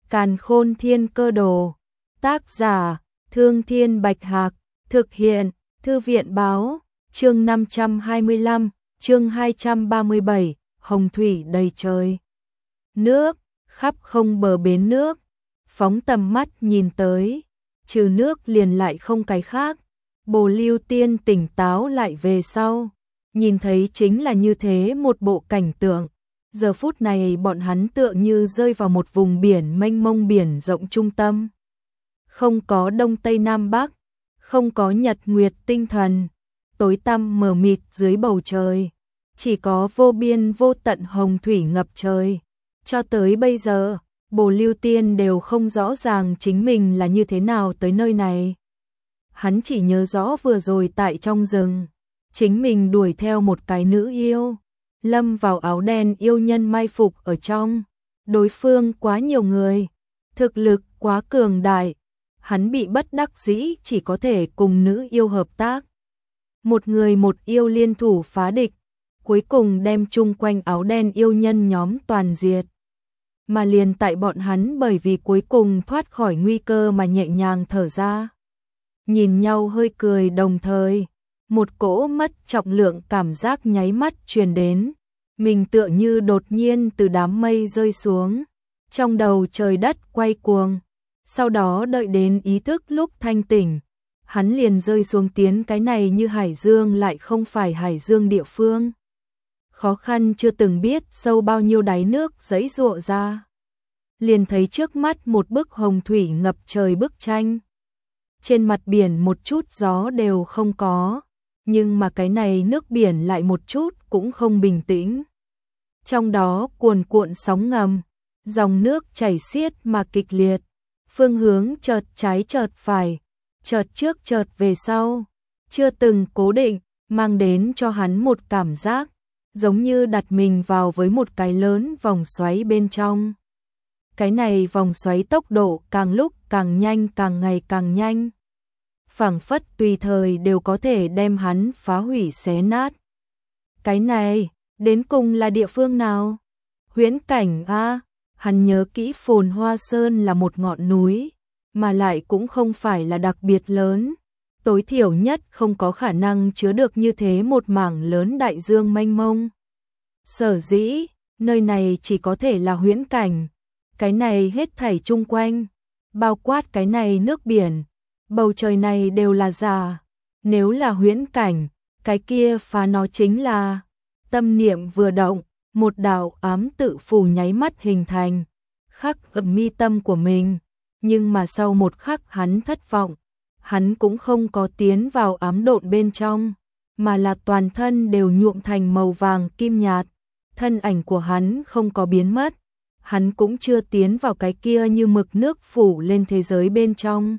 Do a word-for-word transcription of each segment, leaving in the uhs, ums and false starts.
Càn Khôn Thiên Cơ Đồ. Tác giả: Thương Thiên Bạch Hạc. Thực hiện: Thư viện Báo. Chương năm trăm hai mươi lăm, chương hai trăm ba mươi bảy, hồng thủy đầy trời. Nước, khắp không bờ bến nước. Phóng tầm mắt nhìn tới, trừ nước liền lại không cái khác. Bồ Lưu Tiên tỉnh táo lại về sau, nhìn thấy chính là như thế một bộ cảnh tượng. Giờ phút này bọn hắn tựa như rơi vào một vùng biển mênh mông, biển rộng trung tâm. Không có đông tây nam bắc, không có nhật nguyệt tinh thần, tối tăm mờ mịt dưới bầu trời, chỉ có vô biên vô tận hồng thủy ngập trời. Cho tới bây giờ, Bồ Lưu Tiên đều không rõ ràng chính mình là như thế nào tới nơi này. Hắn chỉ nhớ rõ vừa rồi tại trong rừng, chính mình đuổi theo một cái nữ yêu, lâm vào áo đen yêu nhân mai phục ở trong. Đối phương quá nhiều người, thực lực quá cường đại, hắn bị bất đắc dĩ chỉ có thể cùng nữ yêu hợp tác. Một người một yêu liên thủ phá địch, cuối cùng đem chung quanh áo đen yêu nhân nhóm toàn diệt. Mà liền tại bọn hắn bởi vì cuối cùng thoát khỏi nguy cơ mà nhẹ nhàng thở ra. Nhìn nhau hơi cười đồng thời, một cỗ mất trọng lượng cảm giác nháy mắt truyền đến. Mình tựa như đột nhiên từ đám mây rơi xuống, trong đầu trời đất quay cuồng. Sau đó đợi đến ý thức lúc thanh tỉnh, hắn liền rơi xuống tiến cái này như hải dương lại không phải hải dương địa phương. Khó khăn chưa từng biết sâu bao nhiêu đáy nước giãy giụa ra. Liền thấy trước mắt một bức hồng thủy ngập trời bức tranh. Trên mặt biển một chút gió đều không có, nhưng mà cái này nước biển lại một chút cũng không bình tĩnh. Trong đó cuồn cuộn sóng ngầm, dòng nước chảy xiết mà kịch liệt, phương hướng chợt trái chợt phải, chợt trước chợt về sau, chưa từng cố định, mang đến cho hắn một cảm giác giống như đặt mình vào với một cái lớn vòng xoáy bên trong. Cái này vòng xoáy tốc độ càng lúc càng nhanh, càng ngày càng nhanh, phảng phất tùy thời đều có thể đem hắn phá hủy xé nát. Cái này, đến cùng là địa phương nào? Huyễn cảnh a, hắn nhớ kỹ Phồn Hoa Sơn là một ngọn núi, mà lại cũng không phải là đặc biệt lớn, tối thiểu nhất không có khả năng chứa được như thế một mảng lớn đại dương mênh mông. Sở dĩ, nơi này chỉ có thể là huyễn cảnh, cái này hết thảy chung quanh, bao quát cái này nước biển, bầu trời này đều là giả. Nếu là huyễn cảnh, cái kia phá nó chính là. Tâm niệm vừa động, một đạo ám tự phù nháy mắt hình thành, khắc ở mi tâm của mình. Nhưng mà sau một khắc hắn thất vọng, hắn cũng không có tiến vào ám độn bên trong, mà là toàn thân đều nhuộm thành màu vàng kim nhạt. Thân ảnh của hắn không có biến mất, hắn cũng chưa tiến vào cái kia như mực nước phủ lên thế giới bên trong.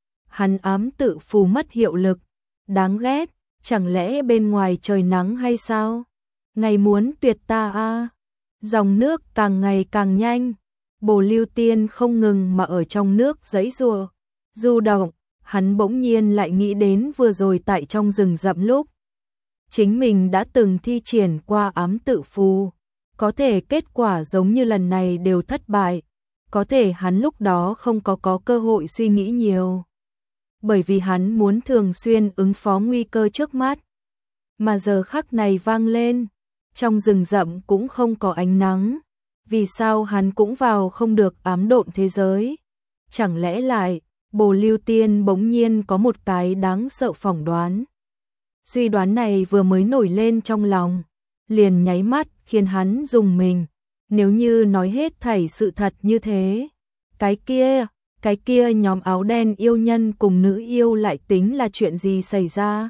Hắn ám tự phù mất hiệu lực, đáng ghét, chẳng lẽ bên ngoài trời nắng hay sao? Ngày muốn tuyệt ta a. Dòng nước càng ngày càng nhanh, Bồ Lưu Tiên không ngừng mà ở trong nước giãy giụa, du động. Hắn bỗng nhiên lại nghĩ đến vừa rồi tại trong rừng rậm lúc chính mình đã từng thi triển qua ám tự phù, có thể kết quả giống như lần này đều thất bại, có thể hắn lúc đó không có có cơ hội suy nghĩ nhiều, bởi vì hắn muốn thường xuyên ứng phó nguy cơ trước mắt. Mà giờ khắc này vang lên, trong rừng rậm cũng không có ánh nắng, vì sao hắn cũng vào không được ám độn thế giới? Chẳng lẽ lại Bồ Lưu Tiên bỗng nhiên có một cái đáng sợ phỏng đoán. Suy đoán này vừa mới nổi lên trong lòng, liền nháy mắt khiến hắn rùng mình. Nếu như nói hết thảy sự thật như thế, cái kia, cái kia nhóm áo đen yêu nhân cùng nữ yêu lại tính là chuyện gì xảy ra?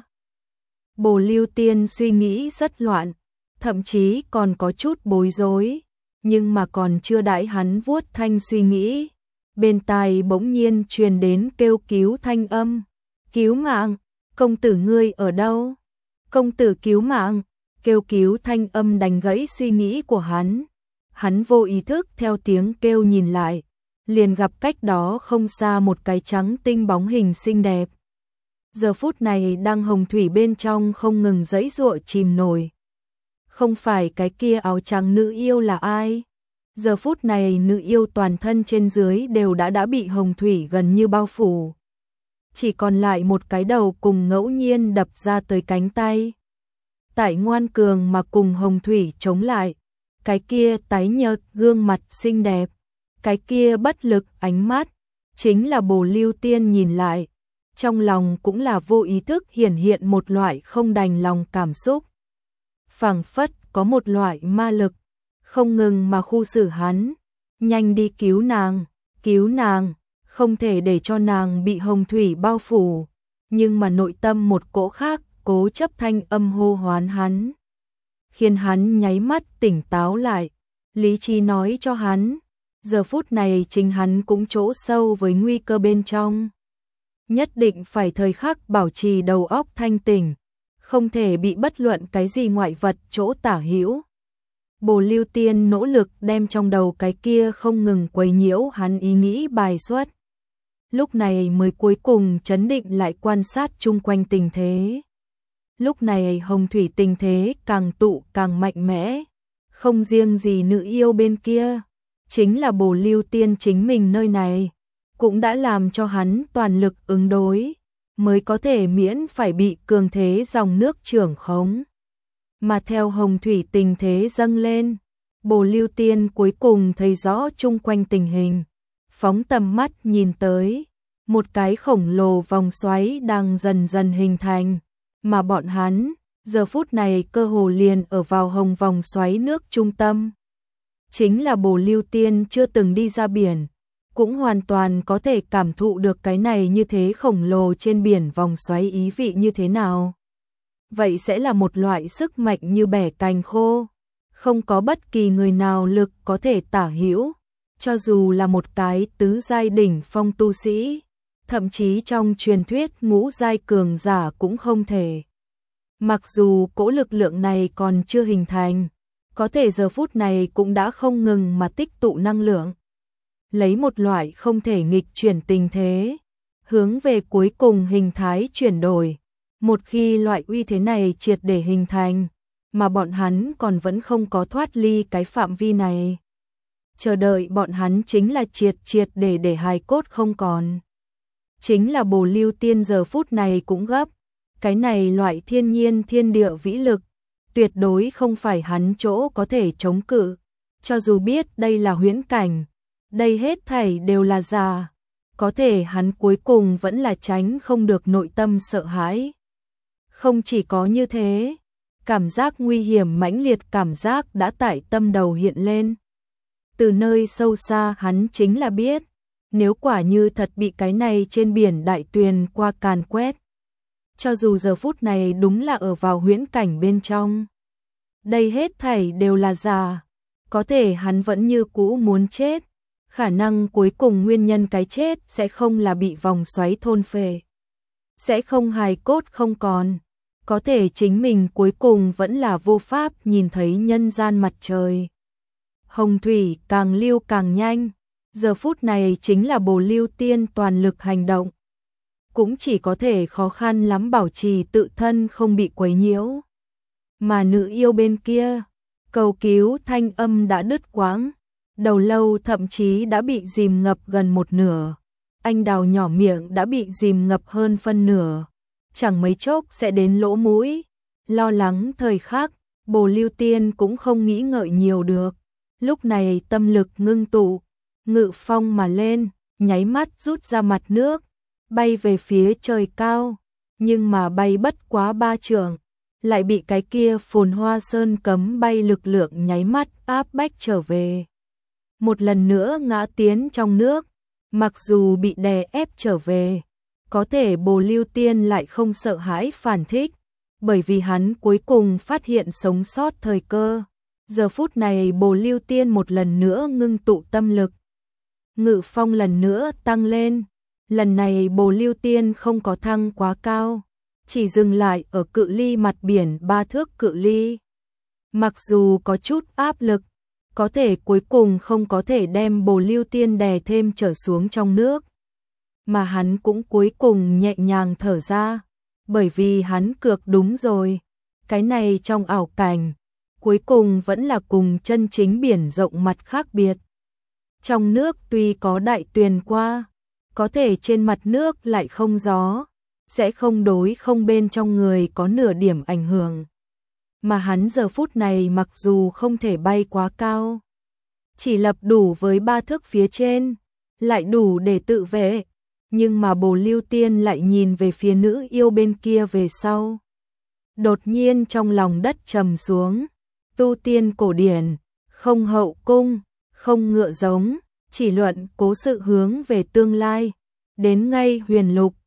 Bồ Lưu Tiên suy nghĩ rất loạn, thậm chí còn có chút bối rối, nhưng mà còn chưa đãi hắn vuốt thanh suy nghĩ, bên tai bỗng nhiên truyền đến kêu cứu thanh âm. Cứu mạng, công tử ngươi ở đâu? Công tử cứu mạng, kêu cứu thanh âm đánh gãy suy nghĩ của hắn. Hắn vô ý thức theo tiếng kêu nhìn lại, liền gặp cách đó không xa một cái trắng tinh bóng hình xinh đẹp. Giờ phút này đang hồng thủy bên trong không ngừng giãy giụa chìm nổi. Không phải cái kia áo trắng nữ yêu là ai? Giờ phút này nữ yêu toàn thân trên dưới đều đã đã bị hồng thủy gần như bao phủ. Chỉ còn lại một cái đầu cùng ngẫu nhiên đập ra tới cánh tay. Tại ngoan cường mà cùng hồng thủy chống lại. Cái kia tái nhợt gương mặt xinh đẹp. Cái kia bất lực ánh mắt. Chính là Bồ Lưu Tiên nhìn lại. Trong lòng cũng là vô ý thức hiển hiện một loại không đành lòng cảm xúc. Phảng phất có một loại ma lực. Không ngừng mà khu xử hắn. Nhanh đi cứu nàng, cứu nàng. Không thể để cho nàng bị hồng thủy bao phủ. Nhưng mà nội tâm một cỗ khác cố chấp thanh âm hô hoán hắn. Khiến hắn nháy mắt tỉnh táo lại. Lý trí nói cho hắn. Giờ phút này chính hắn cũng chỗ sâu với nguy cơ bên trong. Nhất định phải thời khắc bảo trì đầu óc thanh tỉnh. Không thể bị bất luận cái gì ngoại vật chỗ tả hữu. Bồ Lưu Tiên nỗ lực đem trong đầu cái kia không ngừng quấy nhiễu hắn ý nghĩ bài xuất. Lúc này mới cuối cùng trấn định lại quan sát chung quanh tình thế. Lúc này hồng thủy tình thế càng tụ càng mạnh mẽ. Không riêng gì nữ yêu bên kia. Chính là Bồ Lưu Tiên chính mình nơi này. Cũng đã làm cho hắn toàn lực ứng đối. Mới có thể miễn phải bị cường thế dòng nước trưởng khống. Mà theo hồng thủy tình thế dâng lên. Bồ Lưu Tiên cuối cùng thấy rõ chung quanh tình hình. Phóng tầm mắt nhìn tới. Một cái khổng lồ vòng xoáy đang dần dần hình thành. Mà bọn hắn, giờ phút này cơ hồ liền ở vào hồng vòng xoáy nước trung tâm. Chính là Bồ Lưu Tiên chưa từng đi ra biển. Cũng hoàn toàn có thể cảm thụ được cái này như thế khổng lồ trên biển vòng xoáy ý vị như thế nào. Vậy sẽ là một loại sức mạnh như bẻ cành khô. Không có bất kỳ người nào lực có thể tả hữu. Cho dù là một cái tứ giai đỉnh phong tu sĩ. Thậm chí trong truyền thuyết ngũ giai cường giả cũng không thể. Mặc dù cỗ lực lượng này còn chưa hình thành. Có thể giờ phút này cũng đã không ngừng mà tích tụ năng lượng. Lấy một loại không thể nghịch chuyển tình thế. Hướng về cuối cùng hình thái chuyển đổi. Một khi loại uy thế này triệt để hình thành. Mà bọn hắn còn vẫn không có thoát ly cái phạm vi này. Chờ đợi bọn hắn chính là triệt triệt để để hài cốt không còn. Chính là Bồ Lưu Tiên giờ phút này cũng gấp. Cái này loại thiên nhiên thiên địa vĩ lực. Tuyệt đối không phải hắn chỗ có thể chống cự. Cho dù biết đây là huyễn cảnh. Đây hết thảy đều là giả. Có thể hắn cuối cùng vẫn là tránh không được nội tâm sợ hãi. Không chỉ có như thế. Cảm giác nguy hiểm mãnh liệt cảm giác đã tại tâm đầu hiện lên. Từ nơi sâu xa hắn chính là biết. Nếu quả như thật bị cái này trên biển đại tuyền qua càn quét. Cho dù giờ phút này đúng là ở vào huyễn cảnh bên trong. Đây hết thảy đều là giả. Có thể hắn vẫn như cũ muốn chết. Khả năng cuối cùng nguyên nhân cái chết sẽ không là bị vòng xoáy thôn phệ. Sẽ không hài cốt không còn. Có thể chính mình cuối cùng vẫn là vô pháp nhìn thấy nhân gian mặt trời. Hồng thủy càng lưu càng nhanh. Giờ phút này chính là Bồ Lưu Tiên toàn lực hành động. Cũng chỉ có thể khó khăn lắm bảo trì tự thân không bị quấy nhiễu. Mà nữ yêu bên kia, cầu cứu thanh âm đã đứt quãng. Đầu lâu thậm chí đã bị dìm ngập gần một nửa. Anh đào nhỏ miệng đã bị dìm ngập hơn phân nửa. Chẳng mấy chốc sẽ đến lỗ mũi. Lo lắng thời khắc, Bồ Lưu Tiên cũng không nghĩ ngợi nhiều được. Lúc này tâm lực ngưng tụ, ngự phong mà lên, nháy mắt rút ra mặt nước, bay về phía trời cao. Nhưng mà bay bất quá ba trượng, lại bị cái kia Phồn Hoa Sơn cấm bay lực lượng nháy mắt áp bách trở về. Một lần nữa ngã tiến trong nước, mặc dù bị đè ép trở về, có thể Bồ Lưu Tiên lại không sợ hãi phản thích, bởi vì hắn cuối cùng phát hiện sống sót thời cơ. Giờ phút này Bồ Lưu Tiên một lần nữa ngưng tụ tâm lực. Ngự phong lần nữa tăng lên, lần này Bồ Lưu Tiên không có thăng quá cao, chỉ dừng lại ở cự ly mặt biển ba thước cự ly. Mặc dù có chút áp lực, có thể cuối cùng không có thể đem Bồ Lưu Tiên đè thêm trở xuống trong nước. Mà hắn cũng cuối cùng nhẹ nhàng thở ra, bởi vì hắn cược đúng rồi. Cái này trong ảo cảnh, cuối cùng vẫn là cùng chân chính biển rộng mặt khác biệt. Trong nước tuy có đại tuyền qua, có thể trên mặt nước lại không gió, sẽ không đối không bên trong người có nửa điểm ảnh hưởng. Mà hắn giờ phút này mặc dù không thể bay quá cao, chỉ lập đủ với ba thước phía trên, lại đủ để tự vệ, nhưng mà Bồ Lưu Tiên lại nhìn về phía nữ yêu bên kia về sau. Đột nhiên trong lòng đất trầm xuống, tu tiên cổ điển, không hậu cung, không ngựa giống, chỉ luận cố sự hướng về tương lai, đến ngay huyền lục,